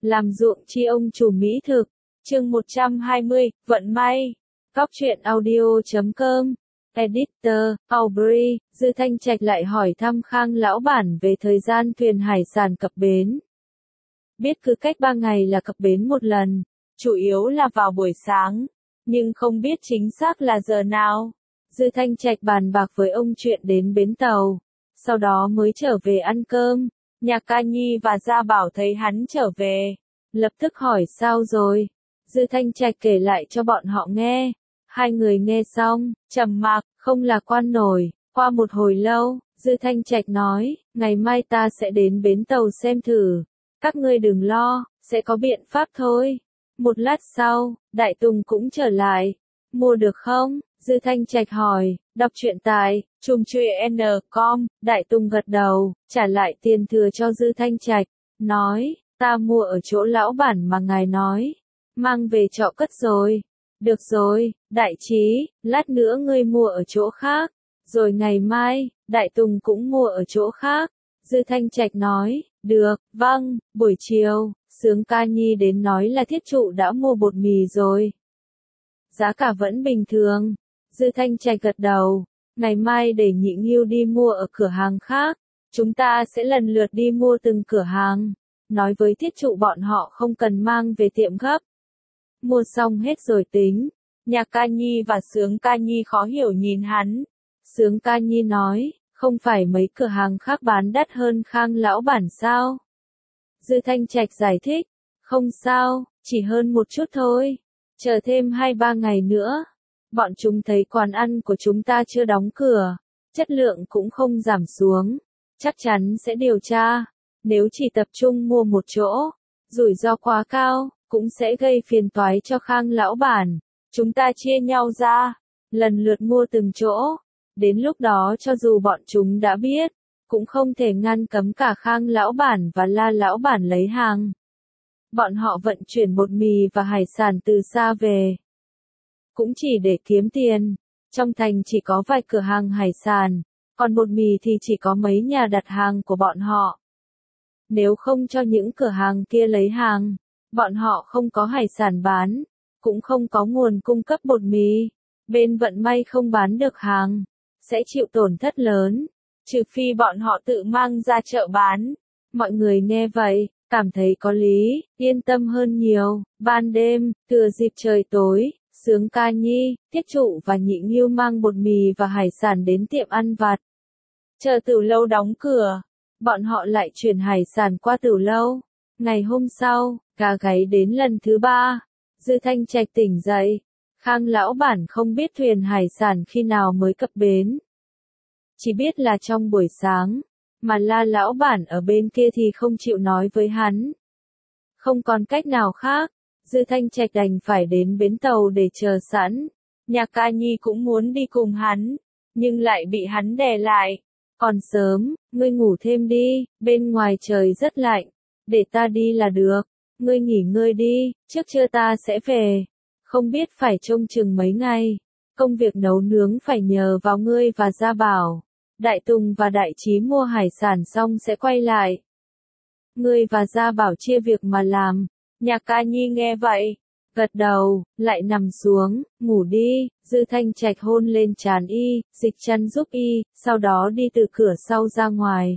làm ruộng chi ông chủ mỹ thực. Chương 120, vận may. Góc truyện audio.com. Editor, Aubrey. Dư Thanh Trạch lại hỏi thăm Khang lão bản về thời gian thuyền hải sản cập bến. Biết cứ cách 3 ngày là cập bến một lần, chủ yếu là vào buổi sáng, nhưng không biết chính xác là giờ nào. Dư Thanh Trạch bàn bạc với ông chuyện đến bến tàu, sau đó mới trở về ăn cơm. Nhạc Ca Nhi và Gia Bảo thấy hắn trở về, lập tức hỏi sao rồi. Dư Thanh Trạch kể lại cho bọn họ nghe. Hai người nghe xong, trầm mặc, không lạc quan nổi. Qua một hồi lâu, Dư Thanh Trạch nói, ngày mai ta sẽ đến bến tàu xem thử. Các ngươi đừng lo, sẽ có biện pháp thôi. Một lát sau, Đại Tùng cũng trở lại. Mua được không? Dư Thanh Trạch hỏi. Đọc truyện tại chumchuyen.com. Đại Tùng gật đầu, trả lại tiền thừa cho Dư Thanh Trạch. Nói, ta mua ở chỗ lão bản mà ngài nói. Mang về trọ cất rồi. Được rồi, Đại Trí, lát nữa ngươi mua ở chỗ khác. Rồi ngày mai, Đại Tùng cũng mua ở chỗ khác. Dư Thanh Trạch nói, được, vâng. Buổi chiều, Sướng Ca Nhi đến nói là thiết trụ đã mua bột mì rồi. Giá cả vẫn bình thường. Dư Thanh Trạch gật đầu. Ngày mai để Nhị Nghiêu đi mua ở cửa hàng khác. Chúng ta sẽ lần lượt đi mua từng cửa hàng. Nói với thiết trụ bọn họ không cần mang về tiệm gấp. Mua xong hết rồi tính. Nhạc Ca Nhi và Sướng Ca Nhi khó hiểu nhìn hắn. Sướng Ca Nhi nói, không phải mấy cửa hàng khác bán đắt hơn Khang lão bản sao? Dư Thanh Trạch giải thích, không sao, chỉ hơn một chút thôi. Chờ thêm 2-3 ngày nữa. Bọn chúng thấy quán ăn của chúng ta chưa đóng cửa, chất lượng cũng không giảm xuống. Chắc chắn sẽ điều tra. Nếu chỉ tập trung mua một chỗ, rủi ro quá cao, cũng sẽ gây phiền toái cho Khang lão bản. Chúng ta chia nhau ra, lần lượt mua từng chỗ. Đến lúc đó cho dù bọn chúng đã biết, cũng không thể ngăn cấm cả Khang lão bản và La lão bản lấy hàng. Bọn họ vận chuyển bột mì và hải sản từ xa về, cũng chỉ để kiếm tiền. Trong thành chỉ có vài cửa hàng hải sản, còn bột mì thì chỉ có mấy nhà đặt hàng của bọn họ. Nếu không cho những cửa hàng kia lấy hàng, bọn họ không có hải sản bán, cũng không có nguồn cung cấp bột mì. Bên vận may không bán được hàng, sẽ chịu tổn thất lớn, trừ phi bọn họ tự mang ra chợ bán. Mọi người nghe vậy, cảm thấy có lý, yên tâm hơn nhiều. Ban đêm, thừa dịp trời tối, Sướng Ca Nhi, Thiết Trụ và Nhị Nghiêu mang bột mì và hải sản đến tiệm ăn vặt. Chờ Tửu lâu đóng cửa, bọn họ lại chuyển hải sản qua Tửu lâu. Ngày hôm sau, gà gáy đến lần thứ 3. Dư Thanh Trạch tỉnh dậy. Khang lão bản không biết thuyền hải sản khi nào mới cập bến. Chỉ biết là trong buổi sáng, mà La lão bản ở bên kia thì không chịu nói với hắn. Không còn cách nào khác, Dư Thanh Trạch đành phải đến bến tàu để chờ sẵn. Nhạc Ca Nhi cũng muốn đi cùng hắn, nhưng lại bị hắn đè lại. Còn sớm, ngươi ngủ thêm đi, bên ngoài trời rất lạnh, để ta đi là được. Ngươi nghỉ ngơi đi, trước trưa ta sẽ về. Không biết phải trông chừng mấy ngày. Công việc nấu nướng phải nhờ vào ngươi và Gia Bảo. Đại Tùng và Đại Trí mua hải sản xong sẽ quay lại. Ngươi và Gia Bảo chia việc mà làm. Nhạc Ca Nhi nghe vậy, gật đầu, lại nằm xuống, ngủ đi. Dư Thanh Trạch hôn lên trán y, dịch chăn giúp y, sau đó đi từ cửa sau ra ngoài.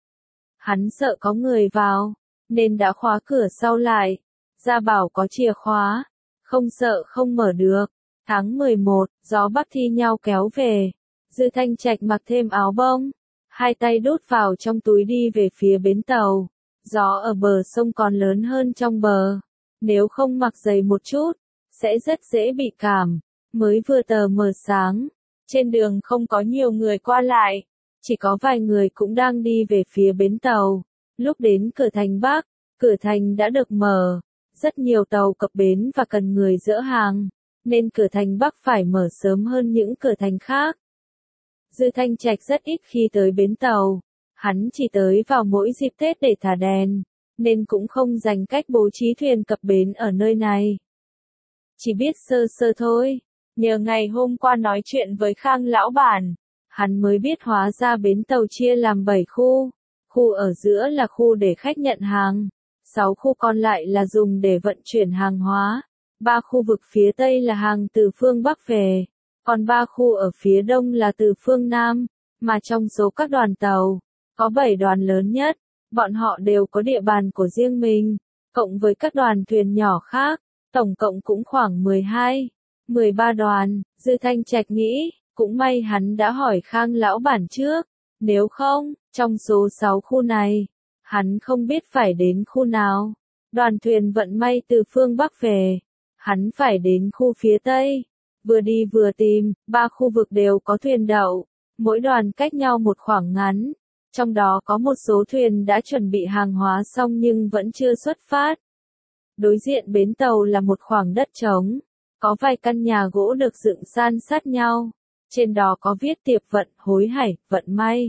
Hắn sợ có người vào, nên đã khóa cửa sau lại. Gia Bảo có chìa khóa, không sợ không mở được. Tháng 11, gió bắc thi nhau kéo về. Dư Thanh Trạch mặc thêm áo bông, hai tay đút vào trong túi đi về phía bến tàu. Gió ở bờ sông còn lớn hơn trong bờ. Nếu không mặc giày một chút, sẽ rất dễ bị cảm. Mới vừa tờ mờ sáng, trên đường không có nhiều người qua lại, chỉ có vài người cũng đang đi về phía bến tàu. Lúc đến cửa thành Bắc, cửa thành đã được mở. Rất nhiều tàu cập bến và cần người dỡ hàng, nên cửa thành Bắc phải mở sớm hơn những cửa thành khác. Dư Thanh Trạch rất ít khi tới bến tàu. Hắn chỉ tới vào mỗi dịp Tết để thả đèn, nên cũng không dành cách bố trí thuyền cập bến ở nơi này. Chỉ biết sơ sơ thôi. Nhờ ngày hôm qua nói chuyện với Khang lão bản, hắn mới biết hóa ra bến tàu chia làm 7 khu. Khu ở giữa là khu để khách nhận hàng. 6 khu còn lại là dùng để vận chuyển hàng hóa. 3 khu vực phía Tây là hàng từ phương Bắc về, còn 3 khu ở phía Đông là từ phương Nam, mà trong số các đoàn tàu, có 7 đoàn lớn nhất, bọn họ đều có địa bàn của riêng mình, cộng với các đoàn thuyền nhỏ khác, tổng cộng cũng khoảng 13 đoàn, Dư Thanh Trạch nghĩ, cũng may hắn đã hỏi Khang lão bản trước, nếu không, trong số 6 khu này, hắn không biết phải đến khu nào. Đoàn thuyền vận may từ phương Bắc về, hắn phải đến khu phía Tây, vừa đi vừa tìm, 3 khu vực đều có thuyền đậu, mỗi đoàn cách nhau một khoảng ngắn, trong đó có một số thuyền đã chuẩn bị hàng hóa xong nhưng vẫn chưa xuất phát. Đối diện bến tàu là một khoảng đất trống, có vài căn nhà gỗ được dựng san sát nhau, trên đó có viết Tiệp Vận, Hối Hải, Vận May.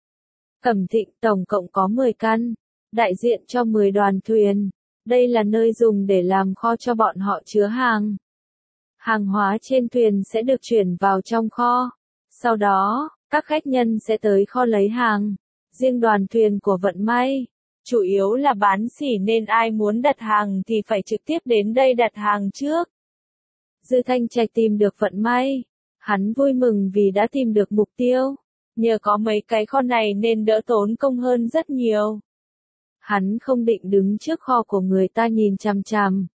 Cẩm Thịnh tổng cộng có 10 căn, đại diện cho 10 đoàn thuyền, đây là nơi dùng để làm kho cho bọn họ chứa hàng. Hàng hóa trên thuyền sẽ được chuyển vào trong kho, sau đó, các khách nhân sẽ tới kho lấy hàng. Riêng đoàn thuyền của Vận May, chủ yếu là bán sỉ nên ai muốn đặt hàng thì phải trực tiếp đến đây đặt hàng trước. Dư Thanh Trạch tìm được Vận May, hắn vui mừng vì đã tìm được mục tiêu, nhờ có mấy cái kho này nên đỡ tốn công hơn rất nhiều. Hắn không định đứng trước kho của người ta nhìn chằm chằm,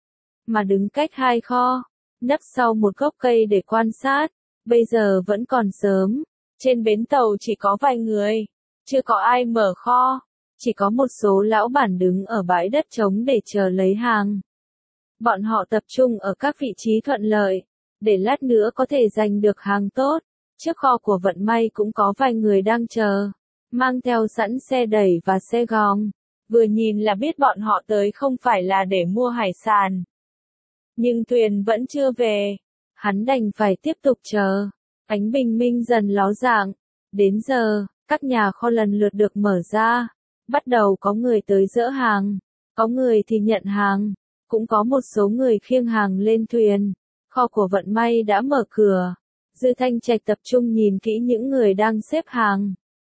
mà đứng cách 2 kho, nấp sau một gốc cây để quan sát. Bây giờ vẫn còn sớm, trên bến tàu chỉ có vài người, chưa có ai mở kho, chỉ có một số lão bản đứng ở bãi đất trống để chờ lấy hàng. Bọn họ tập trung ở các vị trí thuận lợi, để lát nữa có thể giành được hàng tốt. Trước kho của Vận May cũng có vài người đang chờ, mang theo sẵn xe đẩy và xe gong. Vừa nhìn là biết bọn họ tới không phải là để mua hải sản. Nhưng thuyền vẫn chưa về, hắn đành phải tiếp tục chờ. Ánh bình minh dần ló dạng, đến giờ, các nhà kho lần lượt được mở ra, bắt đầu có người tới dỡ hàng, có người thì nhận hàng, cũng có một số người khiêng hàng lên thuyền. Kho của Vận May đã mở cửa, Dư Thanh Trạch tập trung nhìn kỹ những người đang xếp hàng.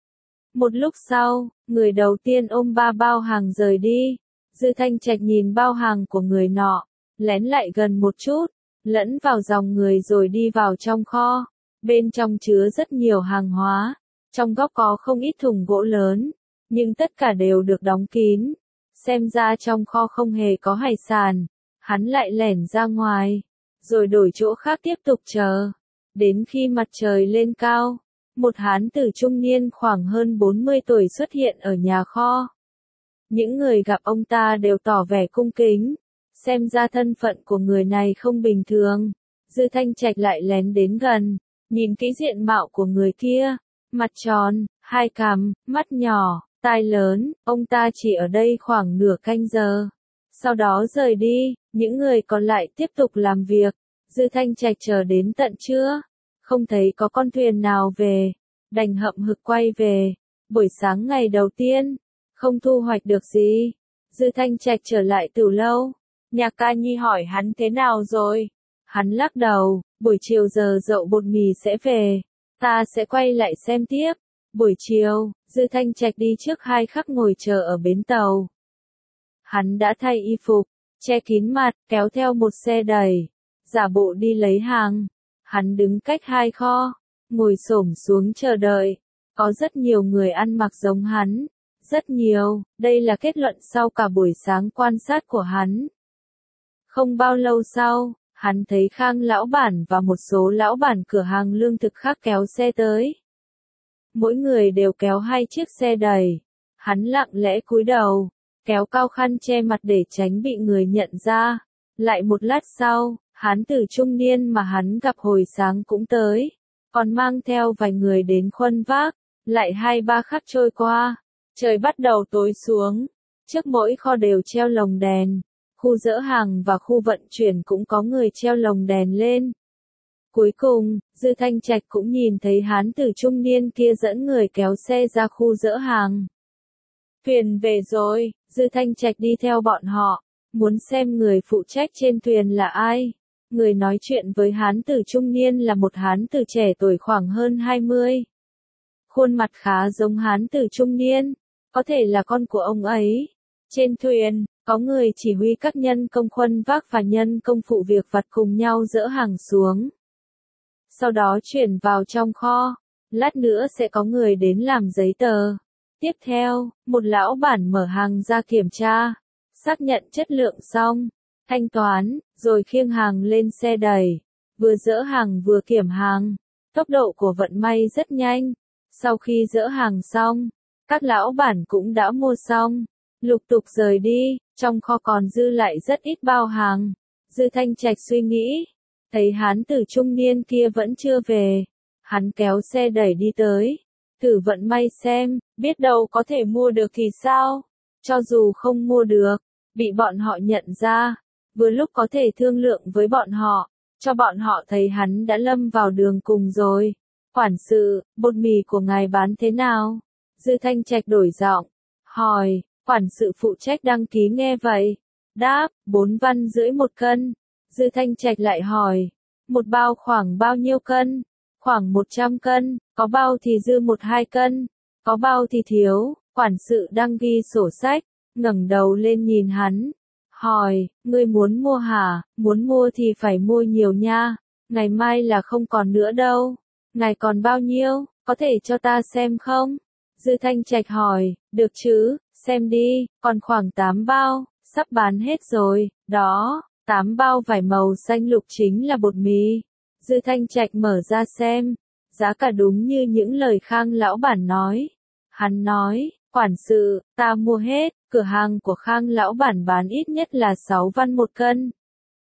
Một lúc sau, người đầu tiên ôm 3 bao hàng rời đi. Dư Thanh Trạch nhìn bao hàng của người nọ, lén lại gần một chút, lẫn vào dòng người rồi đi vào trong kho. Bên trong chứa rất nhiều hàng hóa, trong góc có không ít thùng gỗ lớn, nhưng tất cả đều được đóng kín. Xem ra trong kho không hề có hải sản. Hắn lại lẻn ra ngoài, rồi đổi chỗ khác tiếp tục chờ. Đến khi mặt trời lên cao, một hán tử trung niên khoảng hơn 40 tuổi xuất hiện ở nhà kho. Những người gặp ông ta đều tỏ vẻ cung kính, xem ra thân phận của người này không bình thường. Dư Thanh Trạch lại lén đến gần, nhìn kỹ diện mạo của người kia, mặt tròn, hai cằm, mắt nhỏ, tai lớn, ông ta chỉ ở đây khoảng nửa canh giờ. Sau đó rời đi, những người còn lại tiếp tục làm việc. Dư Thanh Trạch chờ đến tận trưa, không thấy có con thuyền nào về, đành hậm hực quay về. Buổi sáng ngày đầu tiên, không thu hoạch được gì. Dư Thanh Trạch trở lại từ lâu, Nhạc Ca Nhi hỏi hắn thế nào rồi. Hắn lắc đầu, buổi chiều giờ dậu bột mì sẽ về, ta sẽ quay lại xem tiếp. Buổi chiều, Dư Thanh Trạch đi trước 2 khắc ngồi chờ ở bến tàu. Hắn đã thay y phục, che kín mặt, kéo theo một xe đẩy, giả bộ đi lấy hàng. Hắn đứng cách 2 kho, ngồi xổm xuống chờ đợi. Có rất nhiều người ăn mặc giống hắn, rất nhiều, đây là kết luận sau cả buổi sáng quan sát của hắn. Không bao lâu sau, hắn thấy Khang lão bản và một số lão bản cửa hàng lương thực khác kéo xe tới. Mỗi người đều kéo 2 chiếc xe đẩy. Hắn lặng lẽ cúi đầu, kéo cao khăn che mặt để tránh bị người nhận ra. Lại một lát sau, hán tử trung niên mà hắn gặp hồi sáng cũng tới, còn mang theo vài người đến khuân vác. Lại 2-3 khắc trôi qua, trời bắt đầu tối xuống, trước mỗi kho đều treo lồng đèn, khu dỡ hàng và khu vận chuyển cũng có người treo lồng đèn lên. Cuối cùng, Dư Thanh Trạch cũng nhìn thấy hán tử trung niên kia dẫn người kéo xe ra khu dỡ hàng. Thuyền về rồi, Dư Thanh Trạch đi theo bọn họ, muốn xem người phụ trách trên thuyền là ai. Người nói chuyện với hán tử trung niên là một hán tử trẻ tuổi khoảng hơn 20. Khuôn mặt khá giống hán tử trung niên, có thể là con của ông ấy. Trên thuyền, có người chỉ huy các nhân công khuân vác và nhân công phụ việc vặt cùng nhau dỡ hàng xuống. Sau đó chuyển vào trong kho, lát nữa sẽ có người đến làm giấy tờ. Tiếp theo, một lão bản mở hàng ra kiểm tra, xác nhận chất lượng xong, thanh toán, rồi khiêng hàng lên xe đẩy, vừa dỡ hàng vừa kiểm hàng. Tốc độ của vận may rất nhanh. Sau khi dỡ hàng xong, các lão bản cũng đã mua xong, lục tục rời đi, trong kho còn dư lại rất ít bao hàng. Dư Thanh Trạch suy nghĩ, thấy hán tử trung niên kia vẫn chưa về, hắn kéo xe đẩy đi tới, thử vận may xem, biết đâu có thể mua được thì sao, cho dù không mua được, bị bọn họ nhận ra, vừa lúc có thể thương lượng với bọn họ, cho bọn họ thấy hắn đã lâm vào đường cùng rồi. Quản sự, bột mì của ngài bán thế nào? Dư Thanh Trạch đổi giọng, hỏi, quản sự phụ trách đăng ký nghe vậy. Đáp, 4 văn rưỡi 1 cân. Dư Thanh Trạch lại hỏi, một bao khoảng bao nhiêu cân? Khoảng 100 cân, có bao thì dư 1-2 cân, có bao thì thiếu. Quản sự đang ghi sổ sách, ngẩng đầu lên nhìn hắn, hỏi, ngươi muốn mua hả? Muốn mua thì phải mua nhiều nha, ngày mai là không còn nữa đâu. Ngài còn bao nhiêu, có thể cho ta xem không? Dư Thanh Trạch hỏi, được chứ, xem đi, còn khoảng 8 bao, sắp bán hết rồi, đó, 8 bao vải màu xanh lục chính là bột mì. Dư Thanh Trạch mở ra xem, giá cả đúng như những lời Khang lão bản nói. Hắn nói, quản sự, ta mua hết, cửa hàng của Khang lão bản bán ít nhất là 6 văn 1 cân.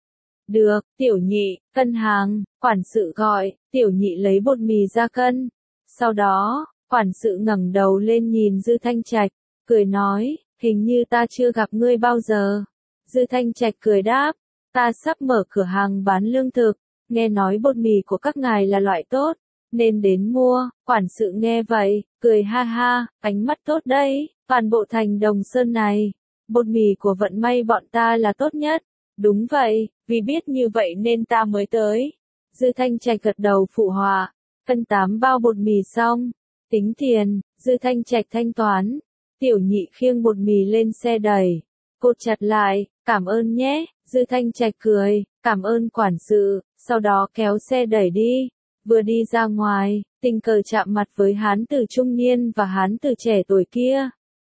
Được, tiểu nhị, cân hàng, quản sự gọi, tiểu nhị lấy bột mì ra cân. Sau đó, quản sự ngẩng đầu lên nhìn Dư Thanh Trạch, cười nói, hình như ta chưa gặp ngươi bao giờ. Dư Thanh Trạch cười đáp, ta sắp mở cửa hàng bán lương thực, nghe nói bột mì của các ngài là loại tốt, nên đến mua. Quản sự nghe vậy, cười ha ha, ánh mắt tốt đấy, toàn bộ thành Đồng Sơn này, bột mì của vận may bọn ta là tốt nhất. Đúng vậy, vì biết như vậy nên ta mới tới. Dư Thanh Trạch gật đầu phụ họa, cân 8 bao bột mì xong, tính tiền. Dư Thanh Trạch thanh toán, tiểu nhị khiêng bột mì lên xe đẩy, cột chặt lại, cảm ơn nhé. Dư Thanh Trạch cười, cảm ơn quản sự, sau đó kéo xe đẩy đi. Vừa đi ra ngoài, tình cờ chạm mặt với hán tử trung niên và hán tử trẻ tuổi kia.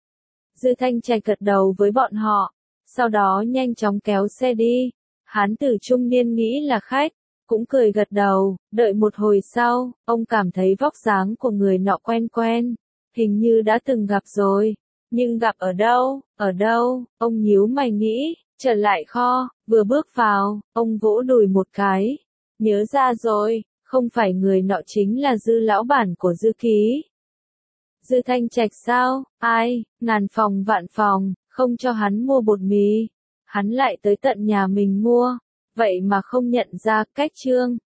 Dư Thanh Trạch gật đầu với bọn họ, sau đó nhanh chóng kéo xe đi. Hán tử trung niên nghĩ là khách, cũng cười gật đầu. Đợi một hồi sau, ông cảm thấy vóc dáng của người nọ quen quen, hình như đã từng gặp rồi, nhưng gặp ở đâu, ông nhíu mày nghĩ. Trở lại kho, vừa bước vào, ông vỗ đùi một cái, nhớ ra rồi, không phải người nọ chính là Dư lão bản của Dư Ký. Dư Thanh Trạch sao? Ai, ngàn phòng vạn phòng, không cho hắn mua bột mì. Hắn lại tới tận nhà mình mua, vậy mà không nhận ra. Cách chương